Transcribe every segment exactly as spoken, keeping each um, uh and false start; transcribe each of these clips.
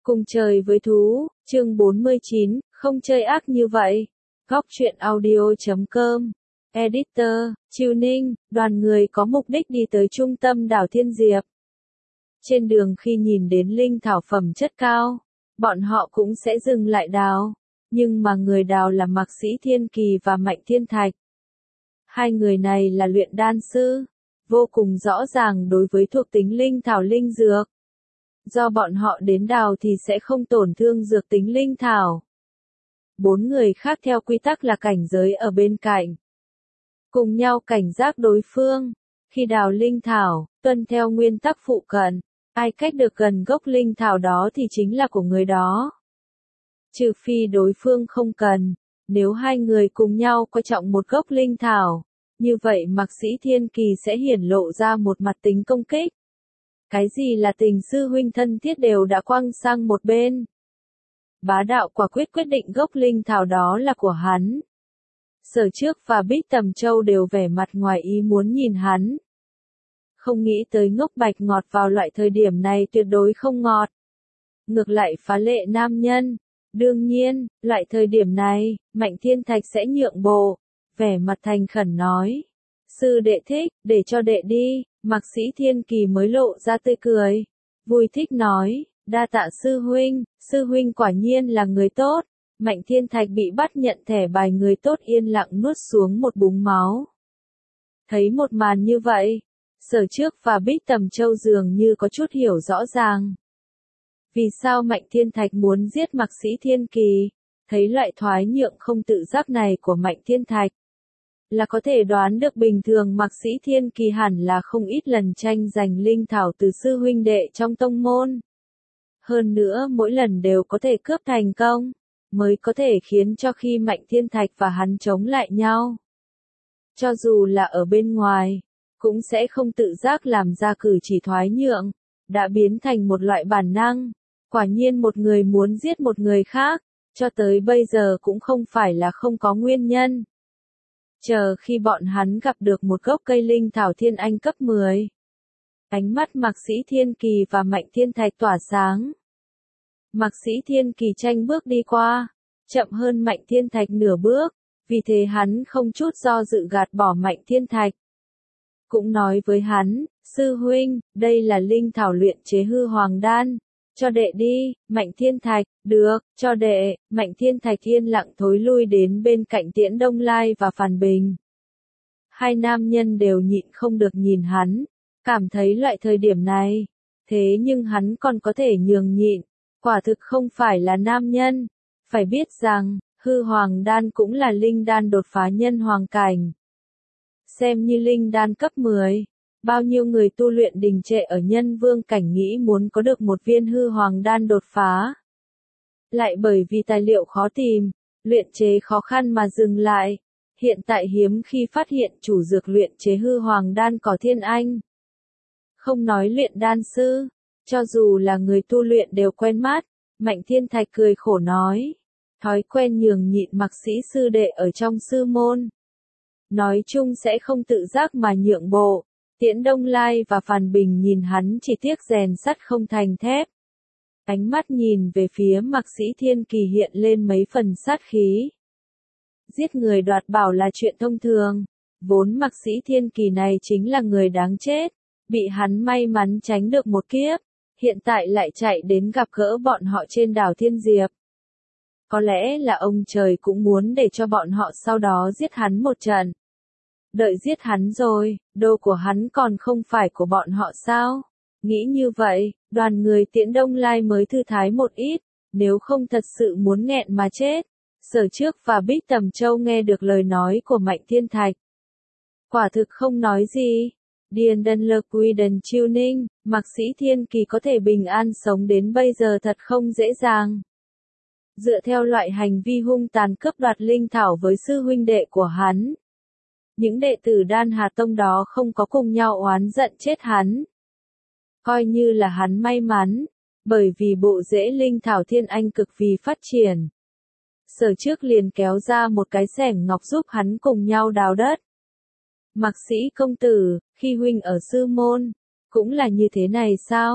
Cùng chơi với thú, chương bốn mươi chín, không chơi ác như vậy. Góc truyện audio chấm com. Editor, Chiêu Ninh, đoàn người có mục đích đi tới trung tâm đảo Thiên Diệp. Trên đường khi nhìn đến linh thảo phẩm chất cao, bọn họ cũng sẽ dừng lại đào. Nhưng mà người đào là Mạc Sĩ Thiên Kỳ và Mạnh Thiên Thạch. Hai người này là luyện đan sư, vô cùng rõ ràng đối với thuộc tính linh thảo linh dược. Do bọn họ đến đào thì sẽ không tổn thương dược tính linh thảo. Bốn người khác theo quy tắc là cảnh giới ở bên cạnh. Cùng nhau cảnh giác đối phương. Khi đào linh thảo, tuân theo nguyên tắc phụ cận. Ai cách được gần gốc linh thảo đó thì chính là của người đó. Trừ phi đối phương không cần. Nếu hai người cùng nhau coi trọng một gốc linh thảo, như vậy Mạc Sĩ Thiên Kỳ sẽ hiển lộ ra một mặt tính công kích. Cái gì là tình sư huynh thân thiết đều đã quăng sang một bên. Bá đạo quả quyết quyết định gốc linh thảo đó là của hắn. Sở Trước và Bích Tầm Châu đều vẻ mặt ngoài ý muốn nhìn hắn. Không nghĩ tới ngốc bạch ngọt vào loại thời điểm này tuyệt đối không ngọt. Ngược lại phá lệ nam nhân. Đương nhiên, loại thời điểm này, Mạnh Thiên Thạch sẽ nhượng bộ. Vẻ mặt thành khẩn nói. Sư đệ thích, để cho đệ đi. Mạc Sĩ Thiên Kỳ mới lộ ra tươi cười. Vui thích nói, đa tạ sư huynh, sư huynh quả nhiên là người tốt. Mạnh Thiên Thạch bị bắt nhận thẻ bài người tốt yên lặng nuốt xuống một búng máu. Thấy một màn như vậy, Sở Trước và Bích Tầm Châu dường như có chút hiểu rõ ràng. Vì sao Mạnh Thiên Thạch muốn giết Mạc Sĩ Thiên Kỳ? Thấy loại thoái nhượng không tự giác này của Mạnh Thiên Thạch, là có thể đoán được bình thường Mạc Sĩ Thiên Kỳ hẳn là không ít lần tranh giành linh thảo từ sư huynh đệ trong tông môn. Hơn nữa mỗi lần đều có thể cướp thành công, mới có thể khiến cho khi Mạnh Thiên Thạch và hắn chống lại nhau. Cho dù là ở bên ngoài, cũng sẽ không tự giác làm ra cử chỉ thoái nhượng, đã biến thành một loại bản năng. Quả nhiên một người muốn giết một người khác, cho tới bây giờ cũng không phải là không có nguyên nhân. Chờ khi bọn hắn gặp được một gốc cây linh thảo thiên anh cấp mười. Ánh mắt Mạc Sĩ Thiên Kỳ và Mạnh Thiên Thạch tỏa sáng. Mạc Sĩ Thiên Kỳ tranh bước đi qua, chậm hơn Mạnh Thiên Thạch nửa bước, vì thế hắn không chút do dự gạt bỏ Mạnh Thiên Thạch. Cũng nói với hắn, sư huynh, đây là linh thảo luyện chế hư hoàng đan. Cho đệ đi, Mạnh Thiên Thạch, được, cho đệ. Mạnh Thiên Thạch yên lặng thối lui đến bên cạnh Tiễn Đông Lai và Phàn Bình. Hai nam nhân đều nhịn không được nhìn hắn, cảm thấy loại thời điểm này, thế nhưng hắn còn có thể nhường nhịn, quả thực không phải là nam nhân. Phải biết rằng, hư hoàng đan cũng là linh đan đột phá nhân hoàng cảnh. Xem như linh đan cấp mười. Bao nhiêu người tu luyện đình trệ ở nhân vương cảnh nghĩ muốn có được một viên hư hoàng đan đột phá. Lại bởi vì tài liệu khó tìm, luyện chế khó khăn mà dừng lại. Hiện tại hiếm khi phát hiện chủ dược luyện chế hư hoàng đan có thiên anh. Không nói luyện đan sư, cho dù là người tu luyện đều quen mắt. Mạnh Thiên Thạch cười khổ nói. Thói quen nhường nhịn Mạc Sĩ sư đệ ở trong sư môn. Nói chung sẽ không tự giác mà nhượng bộ. Tiễn Đông Lai và Phàn Bình nhìn hắn chỉ tiếc rèn sắt không thành thép. Ánh mắt nhìn về phía Mạc Sĩ Thiên Kỳ hiện lên mấy phần sát khí. Giết người đoạt bảo là chuyện thông thường. Vốn Mạc Sĩ Thiên Kỳ này chính là người đáng chết. Bị hắn may mắn tránh được một kiếp. Hiện tại lại chạy đến gặp gỡ bọn họ trên đảo Thiên Diệp. Có lẽ là ông trời cũng muốn để cho bọn họ sau đó giết hắn một trận. Đợi giết hắn rồi, đồ của hắn còn không phải của bọn họ sao? Nghĩ như vậy, đoàn người Tiễn Đông Lai mới thư thái một ít, nếu không thật sự muốn nghẹn mà chết. Sở Trước và Bích Tầm Châu nghe được lời nói của Mạnh Thiên Thạch. Quả thực không nói gì. Điền Đần Lơ Quy Đần Chiêu Ninh, Mạc Sĩ Thiên Kỳ có thể bình an sống đến bây giờ thật không dễ dàng. Dựa theo loại hành vi hung tàn cướp đoạt linh thảo với sư huynh đệ của hắn. Những đệ tử Đan Hà Tông đó không có cùng nhau oán giận chết hắn. Coi như là hắn may mắn, bởi vì bộ rễ linh thảo thiên anh cực vì phát triển. Sở Trước liền kéo ra một cái xẻng ngọc giúp hắn cùng nhau đào đất. Mạc Sĩ công tử, khi huynh ở sư môn, cũng là như thế này sao?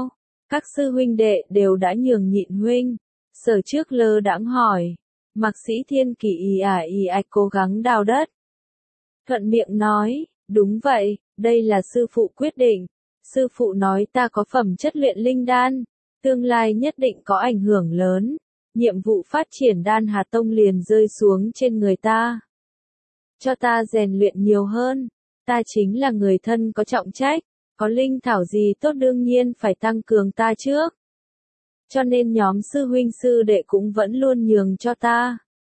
Các sư huynh đệ đều đã nhường nhịn huynh. Sở trước lơ đãng hỏi. Mạc Sĩ Thiên Kỳ ì ả ì ạch cố gắng đào đất. Thuận miệng nói, đúng vậy, đây là sư phụ quyết định. Sư phụ nói ta có phẩm chất luyện linh đan, tương lai nhất định có ảnh hưởng lớn. Nhiệm vụ phát triển đan hạt tông liền rơi xuống trên người ta. Cho ta rèn luyện nhiều hơn, ta chính là người thân có trọng trách, có linh thảo gì tốt đương nhiên phải tăng cường ta trước. Cho nên nhóm sư huynh sư đệ cũng vẫn luôn nhường cho ta.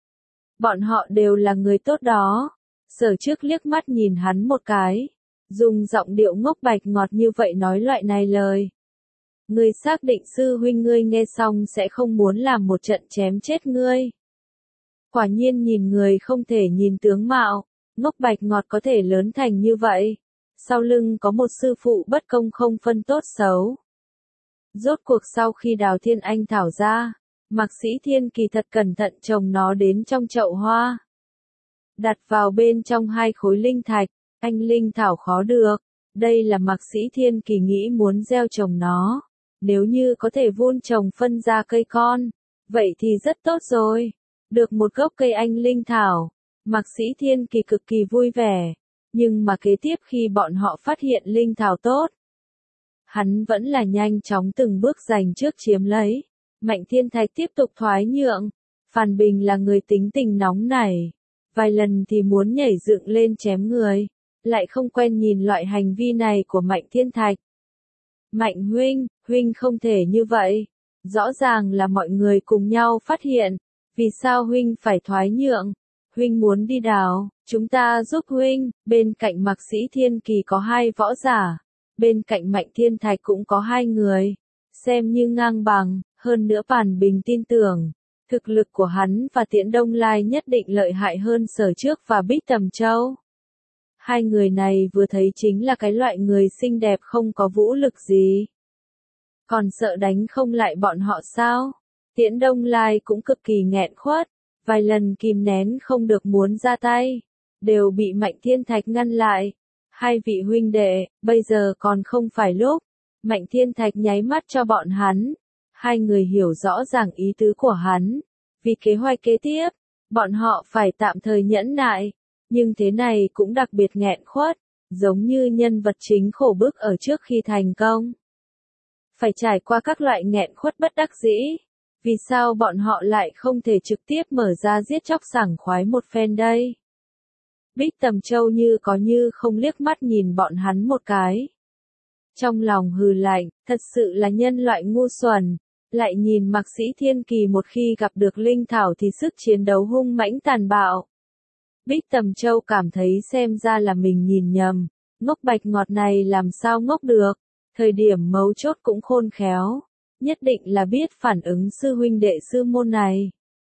Bọn họ đều là người tốt đó. Sở trước liếc mắt nhìn hắn một cái, dùng giọng điệu ngốc bạch ngọt như vậy nói loại này lời. Ngươi xác định sư huynh ngươi nghe xong sẽ không muốn làm một trận chém chết ngươi. Quả nhiên nhìn người không thể nhìn tướng mạo, ngốc bạch ngọt có thể lớn thành như vậy. Sau lưng có một sư phụ bất công không phân tốt xấu. Rốt cuộc sau khi đào thiên anh thảo ra, Mạc Sĩ Thiên Kỳ thật cẩn thận trồng nó đến trong chậu hoa. Đặt vào bên trong hai khối linh thạch, anh linh thảo khó được. Đây là Mạc Sĩ Thiên Kỳ nghĩ muốn gieo trồng nó. Nếu như có thể vun trồng phân ra cây con, vậy thì rất tốt rồi. Được một gốc cây anh linh thảo, Mạc Sĩ Thiên Kỳ cực kỳ vui vẻ. Nhưng mà kế tiếp khi bọn họ phát hiện linh thảo tốt, hắn vẫn là nhanh chóng từng bước giành trước chiếm lấy. Mạnh Thiên Thạch tiếp tục thoái nhượng. Phan Bình là người tính tình nóng nảy. Vài lần thì muốn nhảy dựng lên chém người. Lại không quen nhìn loại hành vi này của Mạnh Thiên Thạch. Mạnh huynh, huynh không thể như vậy. Rõ ràng là mọi người cùng nhau phát hiện. Vì sao huynh phải thoái nhượng? Huynh muốn đi đào, chúng ta giúp huynh. Bên cạnh Mạc Sĩ Thiên Kỳ có hai võ giả. Bên cạnh Mạnh Thiên Thạch cũng có hai người. Xem như ngang bằng, hơn nữa Phan Bình tin tưởng. Thực lực của hắn và Tiễn Đông Lai nhất định lợi hại hơn Sở Trước và Bích Tầm Châu. Hai người này vừa thấy chính là cái loại người xinh đẹp không có vũ lực gì. Còn sợ đánh không lại bọn họ sao? Tiễn Đông Lai cũng cực kỳ nghẹn khuất. Vài lần kìm nén không được muốn ra tay. Đều bị Mạnh Thiên Thạch ngăn lại. Hai vị huynh đệ, bây giờ còn không phải lúc. Mạnh Thiên Thạch nháy mắt cho bọn hắn. Hai người hiểu rõ ràng ý tứ của hắn. Vì kế hoạch kế tiếp, bọn họ phải tạm thời nhẫn nại. Nhưng thế này cũng đặc biệt nghẹn khuất, giống như nhân vật chính khổ bức ở trước khi thành công. Phải trải qua các loại nghẹn khuất bất đắc dĩ. Vì sao bọn họ lại không thể trực tiếp mở ra giết chóc sảng khoái một phen đây? Bích Tầm Châu như có như không liếc mắt nhìn bọn hắn một cái. Trong lòng hừ lạnh, thật sự là nhân loại ngu xuẩn. Lại nhìn Mạc Sĩ Thiên Kỳ một khi gặp được linh thảo thì sức chiến đấu hung mãnh tàn bạo. Bích Tầm Châu cảm thấy xem ra là mình nhìn nhầm. Ngốc bạch ngọt này làm sao ngốc được. Thời điểm mấu chốt cũng khôn khéo. Nhất định là biết phản ứng sư huynh đệ sư môn này.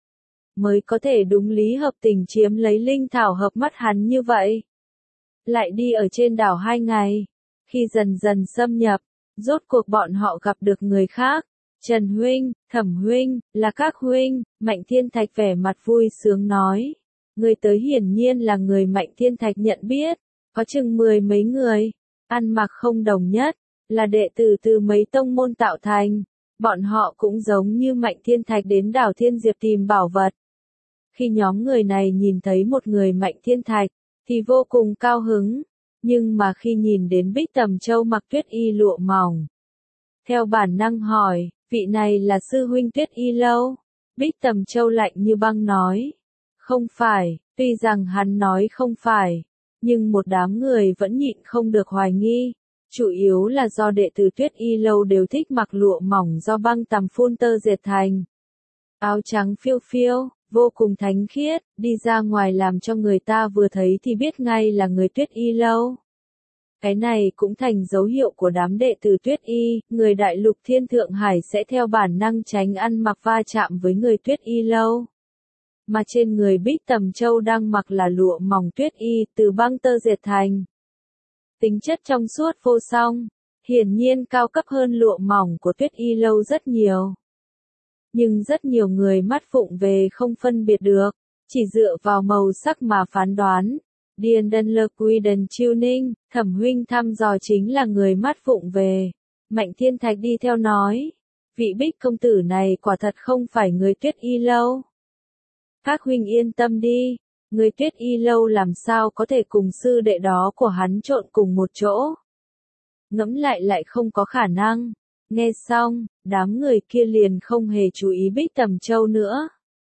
Mới có thể đúng lý hợp tình chiếm lấy linh thảo hợp mắt hắn như vậy. Lại đi ở trên đảo hai ngày. Khi dần dần xâm nhập, rốt cuộc bọn họ gặp được người khác. Trần huynh, Thẩm huynh, là các huynh. Mạnh Thiên Thạch vẻ mặt vui sướng nói. Người tới hiển nhiên là người Mạnh Thiên Thạch nhận biết. Có chừng mười mấy người. Ăn mặc không đồng nhất. Là đệ tử từ mấy tông môn tạo thành. Bọn họ cũng giống như Mạnh Thiên Thạch đến đảo Thiên Diệp tìm bảo vật. Khi nhóm người này nhìn thấy một người Mạnh Thiên Thạch, thì vô cùng cao hứng. Nhưng mà khi nhìn đến Bích Tầm Châu mặc tuyết y lụa mỏng, theo bản năng hỏi, vị này là sư huynh Tuyết Y Lâu? Bích Tầm Châu lạnh như băng nói. Không phải, tuy rằng hắn nói không phải, nhưng một đám người vẫn nhịn không được hoài nghi. Chủ yếu là do đệ tử Tuyết Y Lâu đều thích mặc lụa mỏng do băng tằm phun tơ dệt thành. Áo trắng phiêu phiêu, vô cùng thánh khiết, đi ra ngoài làm cho người ta vừa thấy thì biết ngay là người Tuyết Y Lâu. Cái này cũng thành dấu hiệu của đám đệ tử Tuyết Y, người đại lục Thiên Thượng Hải sẽ theo bản năng tránh ăn mặc va chạm với người Tuyết Y Lâu. Mà trên người Bích Tầm Châu đang mặc là lụa mỏng Tuyết Y từ băng tơ dệt thành. Tính chất trong suốt vô song, hiển nhiên cao cấp hơn lụa mỏng của Tuyết Y Lâu rất nhiều. Nhưng rất nhiều người mắt phụng về không phân biệt được, chỉ dựa vào màu sắc mà phán đoán. Điền Đân Lơ Quy Đần Chiêu Ninh, Thẩm huynh thăm dò chính là người mắt phụng về. Mạnh Thiên Thạch đi theo nói, vị Bích công tử này quả thật không phải người Tuyết Y lâu. Các huynh yên tâm đi, người Tuyết Y lâu làm sao có thể cùng sư đệ đó của hắn trộn cùng một chỗ. Ngẫm lại lại không có khả năng. Nghe xong, đám người kia liền không hề chú ý Bích Tầm Châu nữa.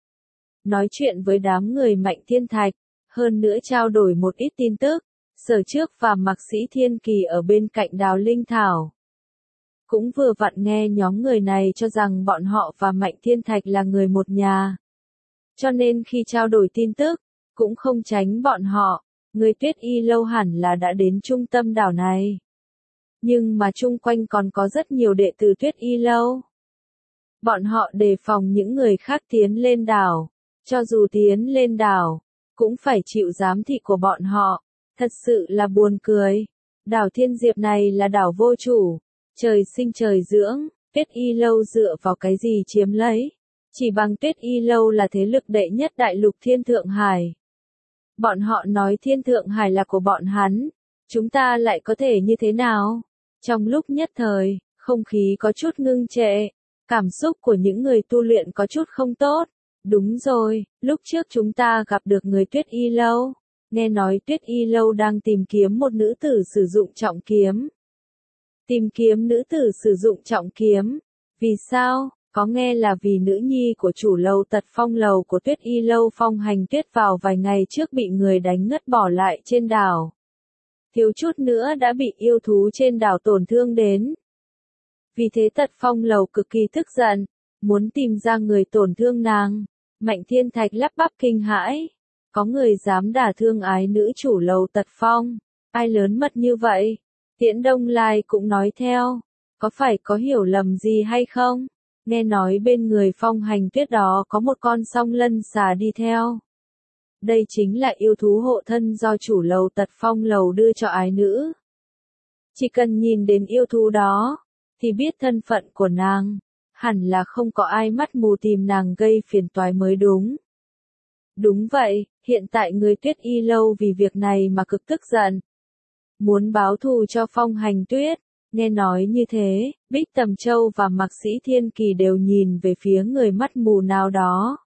Nói chuyện với đám người Mạnh Thiên Thạch, hơn nữa trao đổi một ít tin tức, Sở Trước và Mạc Sĩ Thiên Kỳ ở bên cạnh Đào Linh Thảo. Cũng vừa vặn nghe nhóm người này cho rằng bọn họ và Mạnh Thiên Thạch là người một nhà. Cho nên khi trao đổi tin tức, cũng không tránh bọn họ, người Tuyết Y lâu hẳn là đã đến trung tâm đảo này. Nhưng mà chung quanh còn có rất nhiều đệ tử Tuyết Y lâu. Bọn họ đề phòng những người khác tiến lên đảo, cho dù tiến lên đảo, cũng phải chịu giám thị của bọn họ, thật sự là buồn cười. Đảo Thiên Diệp này là đảo vô chủ, trời sinh trời dưỡng, Tuyết Y lâu dựa vào cái gì chiếm lấy, chỉ bằng Tuyết Y lâu là thế lực đệ nhất đại lục Thiên Thượng Hải. Bọn họ nói Thiên Thượng Hải là của bọn hắn, chúng ta lại có thể như thế nào? Trong lúc nhất thời, không khí có chút ngưng trệ, cảm xúc của những người tu luyện có chút không tốt. Đúng rồi, lúc trước chúng ta gặp được người Tuyết Y lâu, nghe nói Tuyết Y lâu đang tìm kiếm một nữ tử sử dụng trọng kiếm. Tìm kiếm nữ tử sử dụng trọng kiếm. Vì sao? Có nghe là vì nữ nhi của chủ lâu Tật Phong lầu của Tuyết Y lâu Phong Hành Tuyết vào vài ngày trước bị người đánh ngất bỏ lại trên đảo. Thiếu chút nữa đã bị yêu thú trên đảo tổn thương đến. Vì thế Tật Phong lầu cực kỳ tức giận, muốn tìm ra người tổn thương nàng. Mạnh Thiên Thạch lắp bắp kinh hãi. Có người dám đả thương ái nữ chủ lầu Tật Phong. Ai lớn mật như vậy? Tiễn Đông Lai cũng nói theo. Có phải có hiểu lầm gì hay không? Nghe nói bên người Phong Hành Tuyết đó có một con song lân xà đi theo. Đây chính là yêu thú hộ thân do chủ lầu Tật Phong lầu đưa cho ái nữ. Chỉ cần nhìn đến yêu thú đó, thì biết thân phận của nàng. Hẳn là không có ai mắt mù tìm nàng gây phiền toái mới đúng. Đúng vậy, hiện tại người Tuyết Y lâu vì việc này mà cực tức giận. Muốn báo thù cho Phong Hành Tuyết. Nghe nói như thế, Bích Tầm Châu và Mạc Sĩ Thiên Kỳ đều nhìn về phía người mắt mù nào đó.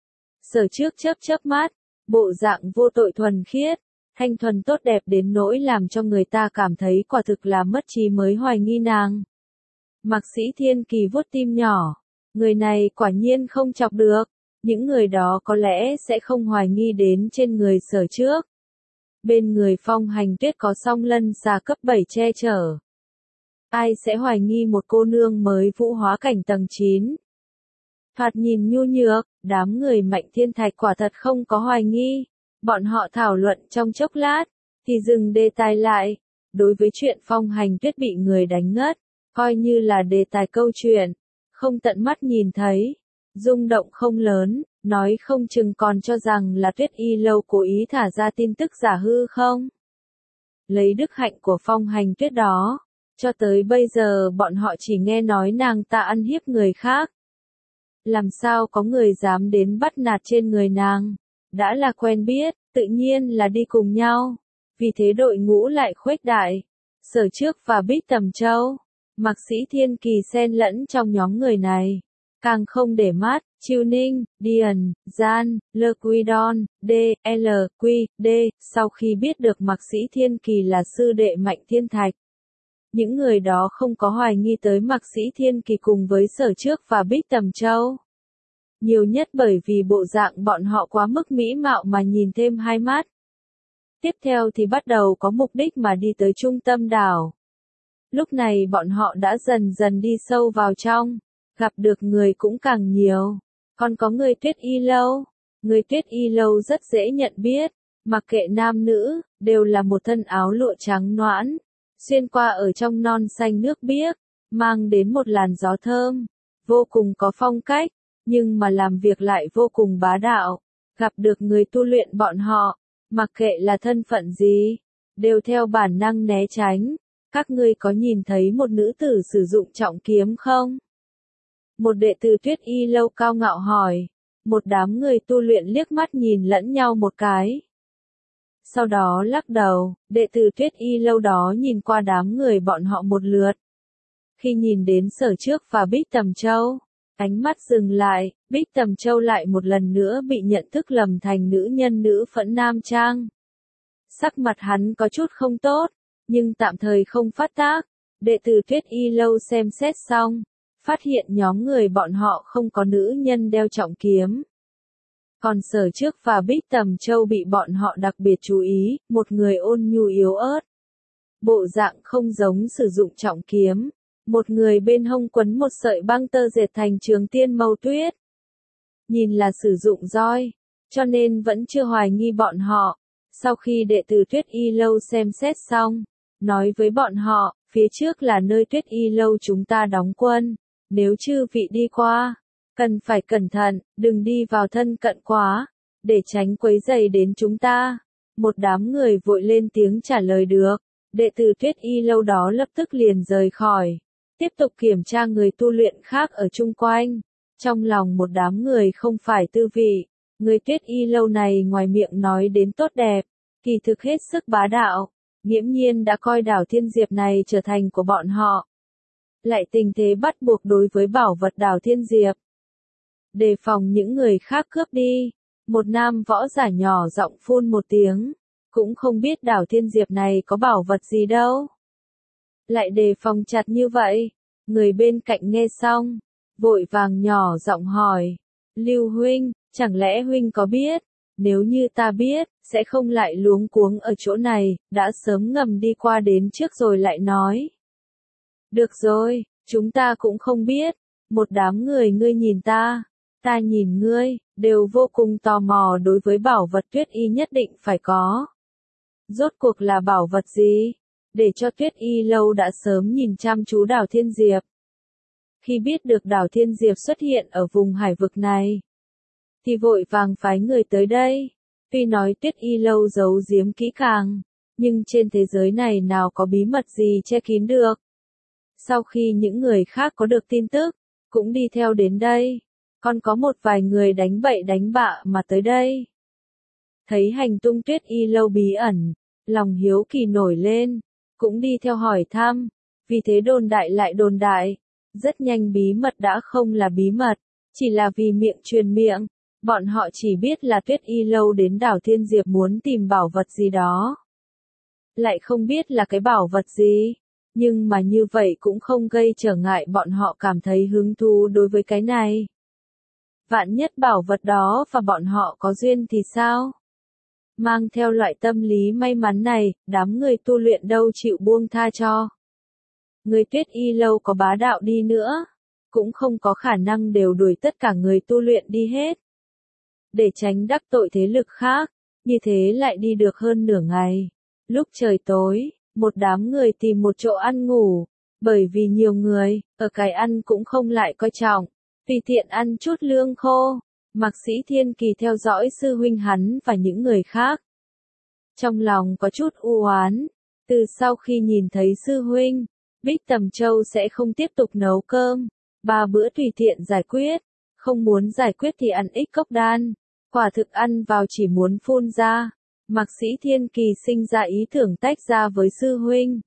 Sở Trước chớp chớp mắt, bộ dạng vô tội thuần khiết, thanh thuần tốt đẹp đến nỗi làm cho người ta cảm thấy quả thực là mất trí mới hoài nghi nàng. Mạc Sĩ Thiên Kỳ vuốt tim nhỏ, người này quả nhiên không chọc được, những người đó có lẽ sẽ không hoài nghi đến trên người Sở Trước. Bên người Phong Hành Tuyết có song lân xà cấp bảy che chở. Ai sẽ hoài nghi một cô nương mới vũ hóa cảnh tầng chín? Thoạt nhìn nhu nhược, đám người Mạnh Thiên Thạch quả thật không có hoài nghi. Bọn họ thảo luận trong chốc lát, thì dừng đề tài lại. Đối với chuyện Phong Hành Tuyết bị người đánh ngất, coi như là đề tài câu chuyện, không tận mắt nhìn thấy. Rung động không lớn, nói không chừng còn cho rằng là Tuyết Y lâu cố ý thả ra tin tức giả hư không? Lấy đức hạnh của Phong Hành Tuyết đó, cho tới bây giờ bọn họ chỉ nghe nói nàng ta ăn hiếp người khác. Làm sao có người dám đến bắt nạt trên người nàng? Đã là quen biết, tự nhiên là đi cùng nhau. Vì thế đội ngũ lại khuếch đại. Sở Trước và Bích Tầm Châu, Mạc Sĩ Thiên Kỳ xen lẫn trong nhóm người này. Càng không để mắt, Chiêu Ninh, Điền, Gian, Lơ Quy Đon, D, L, Quy, D, sau khi biết được Mạc Sĩ Thiên Kỳ là sư đệ Mạnh Thiên Thạch. Những người đó không có hoài nghi tới Mạc Sĩ Thiên Kỳ cùng với Sở Trước và Bích Tầm Châu. Nhiều nhất bởi vì bộ dạng bọn họ quá mức mỹ mạo mà nhìn thêm hai mắt. Tiếp theo thì bắt đầu có mục đích mà đi tới trung tâm đảo. Lúc này bọn họ đã dần dần đi sâu vào trong, gặp được người cũng càng nhiều. Còn có người Tuyết Y lâu. Người Tuyết Y lâu rất dễ nhận biết, mặc kệ nam nữ, đều là một thân áo lụa trắng noãn, xuyên qua ở trong non xanh nước biếc, mang đến một làn gió thơm, vô cùng có phong cách, nhưng mà làm việc lại vô cùng bá đạo. Gặp được người tu luyện bọn họ, mặc kệ là thân phận gì, đều theo bản năng né tránh. Các ngươi có nhìn thấy một nữ tử sử dụng trọng kiếm không? Một đệ tử Tuyết Y lâu cao ngạo hỏi. Một đám người tu luyện liếc mắt nhìn lẫn nhau một cái. Sau đó lắc đầu, đệ tử Tuyết Y lâu đó nhìn qua đám người bọn họ một lượt. Khi nhìn đến Sở Trước và Bích Tầm Châu, ánh mắt dừng lại, Bích Tầm Châu lại một lần nữa bị nhận thức lầm thành nữ nhân nữ phẫn nam trang. Sắc mặt hắn có chút không tốt, nhưng tạm thời không phát tác. Đệ tử Tuyết Y Lâu xem xét xong, phát hiện nhóm người bọn họ không có nữ nhân đeo trọng kiếm. Còn Sở Trước và Bích Tầm Châu bị bọn họ đặc biệt chú ý, một người ôn nhu yếu ớt. Bộ dạng không giống sử dụng trọng kiếm, một người bên hông quấn một sợi băng tơ dệt thành trường tiên màu tuyết. Nhìn là sử dụng roi, cho nên vẫn chưa hoài nghi bọn họ. Sau khi đệ tử Tuyết Y Lâu xem xét xong, nói với bọn họ, phía trước là nơi Tuyết Y Lâu chúng ta đóng quân, nếu chư vị đi qua, cần phải cẩn thận, đừng đi vào thân cận quá, để tránh quấy rầy đến chúng ta. Một đám người vội lên tiếng trả lời được, đệ tử Tuyết Y Lâu đó lập tức liền rời khỏi, tiếp tục kiểm tra người tu luyện khác ở chung quanh. Trong lòng một đám người không phải tư vị, người Tuyết Y Lâu này ngoài miệng nói đến tốt đẹp, kỳ thực hết sức bá đạo, nghiễm nhiên đã coi đảo Thiên Diệp này trở thành của bọn họ. Lại tình thế bắt buộc đối với bảo vật đảo Thiên Diệp. Đề phòng những người khác cướp đi, một nam võ giả nhỏ giọng phun một tiếng, cũng không biết đảo Thiên Diệp này có bảo vật gì đâu. Lại đề phòng chặt như vậy, người bên cạnh nghe xong, vội vàng nhỏ giọng hỏi, Lưu huynh, chẳng lẽ huynh có biết, nếu như ta biết, sẽ không lại luống cuống ở chỗ này, đã sớm ngầm đi qua đến trước rồi lại nói. Được rồi, chúng ta cũng không biết, một đám người ngươi nhìn ta, ta nhìn ngươi, đều vô cùng tò mò đối với bảo vật Tuyết Y nhất định phải có. Rốt cuộc là bảo vật gì? Để cho Tuyết Y Lâu đã sớm nhìn chăm chú đảo Thiên Diệp. Khi biết được đảo Thiên Diệp xuất hiện ở vùng hải vực này, thì vội vàng phái người tới đây. Tuy nói Tuyết Y Lâu giấu giếm kỹ càng, nhưng trên thế giới này nào có bí mật gì che kín được. Sau khi những người khác có được tin tức, cũng đi theo đến đây, còn có một vài người đánh bậy đánh bạ mà tới đây. Thấy hành tung Tuyết Y Lâu bí ẩn, lòng hiếu kỳ nổi lên, cũng đi theo hỏi thăm, vì thế đồn đại lại đồn đại, rất nhanh bí mật đã không là bí mật, chỉ là vì miệng truyền miệng, bọn họ chỉ biết là Tuyết Y Lâu đến đảo Thiên Diệp muốn tìm bảo vật gì đó. Lại không biết là cái bảo vật gì, nhưng mà như vậy cũng không gây trở ngại bọn họ cảm thấy hứng thú đối với cái này. Vạn nhất bảo vật đó và bọn họ có duyên thì sao? Mang theo loại tâm lý may mắn này, đám người tu luyện đâu chịu buông tha cho. Người Tuyết Y Lâu có bá đạo đi nữa, cũng không có khả năng đều đuổi tất cả người tu luyện đi hết. Để tránh đắc tội thế lực khác, như thế lại đi được hơn nửa ngày. Lúc trời tối, một đám người tìm một chỗ ăn ngủ, bởi vì nhiều người, ở cái ăn cũng không lại coi trọng, tùy tiện ăn chút lương khô. Mạc Sĩ Thiên Kỳ theo dõi sư huynh hắn và những người khác. Trong lòng có chút u oán, từ sau khi nhìn thấy sư huynh, Bích Tầm Châu sẽ không tiếp tục nấu cơm, ba bữa tùy tiện giải quyết, không muốn giải quyết thì ăn ít cốc đan, quả thực ăn vào chỉ muốn phun ra. Mạc Sĩ Thiên Kỳ sinh ra ý tưởng tách ra với sư huynh.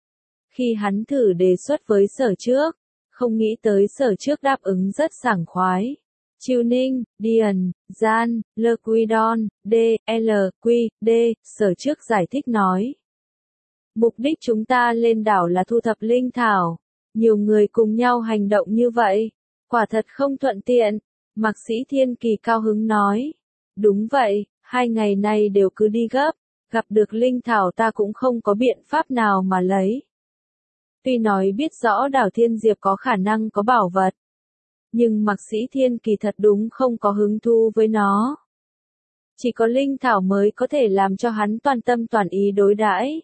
Khi hắn thử đề xuất với Sở Trước, không nghĩ tới Sở Trước đáp ứng rất sảng khoái. Chiêu Ninh, Điền, Gian, Lơ Quy Đon, D, L, Quy, D, Sở Trước giải thích nói. Mục đích chúng ta lên đảo là thu thập linh thảo. Nhiều người cùng nhau hành động như vậy, quả thật không thuận tiện. Mạc Sĩ Thiên Kỳ cao hứng nói. Đúng vậy, hai ngày nay đều cứ đi gấp, gặp được linh thảo ta cũng không có biện pháp nào mà lấy. Tuy nói biết rõ đảo Thiên Diệp có khả năng có bảo vật, nhưng Mạc Sĩ Thiên Kỳ thật đúng không có hứng thú với nó. Chỉ có linh thảo mới có thể làm cho hắn toàn tâm toàn ý đối đãi.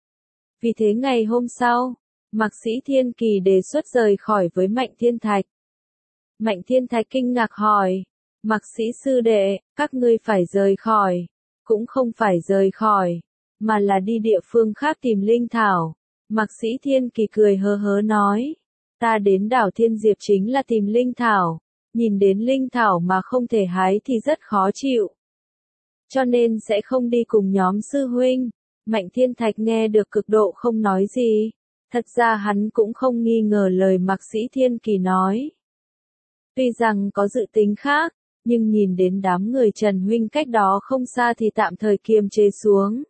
Vì thế ngày hôm sau, Mạc Sĩ Thiên Kỳ đề xuất rời khỏi với Mạnh Thiên Thạch. Mạnh Thiên Thạch kinh ngạc hỏi, Mạc Sĩ sư đệ, các ngươi phải rời khỏi, cũng không phải rời khỏi, mà là đi địa phương khác tìm linh thảo. Mạc Sĩ Thiên Kỳ cười hớ hớ nói, ta đến đảo Thiên Diệp chính là tìm linh thảo, nhìn đến linh thảo mà không thể hái thì rất khó chịu. Cho nên sẽ không đi cùng nhóm sư huynh. Mạnh Thiên Thạch nghe được cực độ không nói gì, Thật ra hắn cũng không nghi ngờ lời Mạc Sĩ Thiên Kỳ nói. Tuy rằng có dự tính khác, nhưng nhìn đến đám người Trần Huynh cách đó không xa thì tạm thời kiềm chế xuống.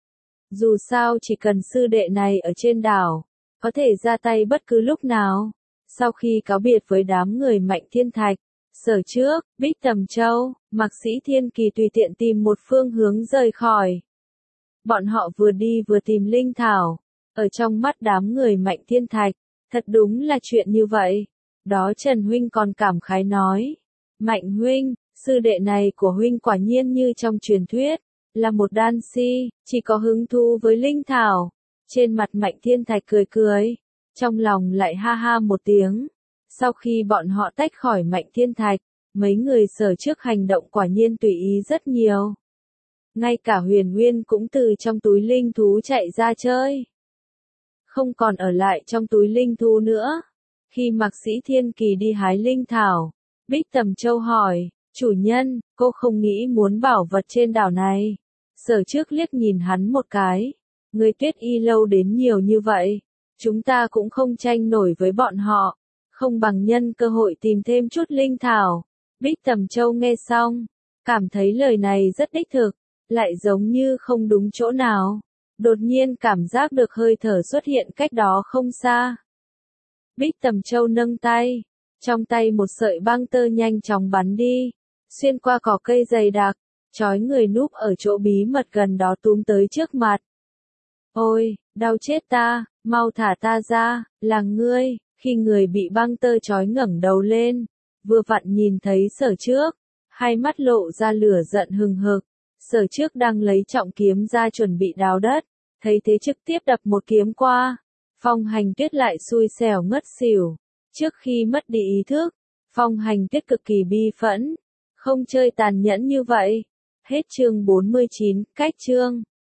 Dù sao chỉ cần sư đệ này ở trên đảo, có thể ra tay bất cứ lúc nào. Sau khi cáo biệt với đám người Mạnh Thiên Thạch, Sở Trước, Bích Tầm Châu, Mạc Sĩ Thiên Kỳ tùy tiện tìm một phương hướng rời khỏi. Bọn họ vừa đi vừa tìm linh thảo, ở trong mắt đám người Mạnh Thiên Thạch, thật đúng là chuyện như vậy. Đó Trần Huynh còn cảm khái nói, Mạnh Huynh, sư đệ này của Huynh quả nhiên như trong truyền thuyết, là một đan si, chỉ có hứng thú với linh thảo. Trên mặt Mạnh Thiên Thạch cười cười, trong lòng lại ha ha một tiếng. Sau khi bọn họ tách khỏi Mạnh Thiên Thạch, mấy người Sở Trước hành động quả nhiên tùy ý rất nhiều. Ngay cả Huyền Nguyên cũng từ trong túi linh thú chạy ra chơi. Không còn ở lại trong túi linh thú nữa. Khi Mạc Sĩ Thiên Kỳ đi hái linh thảo, Bích Tầm Châu hỏi, chủ nhân, cô không nghĩ muốn bảo vật trên đảo này. Sở Trước liếc nhìn hắn một cái. Người Tuyết Y lâu đến nhiều như vậy, chúng ta cũng không tranh nổi với bọn họ, không bằng nhân cơ hội tìm thêm chút linh thảo. Bích Tầm Châu nghe xong, cảm thấy lời này rất đích thực, lại giống như không đúng chỗ nào. Đột nhiên cảm giác được hơi thở xuất hiện cách đó không xa. Bích Tầm Châu nâng tay, trong tay một sợi băng tơ nhanh chóng bắn đi, xuyên qua cỏ cây dày đặc, trói người núp ở chỗ bí mật gần đó túm tới trước mặt. Ôi, đau chết ta, mau thả ta ra, là ngươi. Khi người bị băng tơ trói ngẩng đầu lên, vừa vặn nhìn thấy Sở Trước, hai mắt lộ ra lửa giận hừng hực. Sở Trước đang lấy trọng kiếm ra chuẩn bị đào đất, thấy thế trực tiếp đập một kiếm qua. Phong Hành Tuyết lại xui xẻo ngất xỉu. Trước khi mất đi ý thức, Phong Hành Tuyết cực kỳ bi phẫn, không chơi tàn nhẫn như vậy. Hết chương bốn mươi chín, cách chương.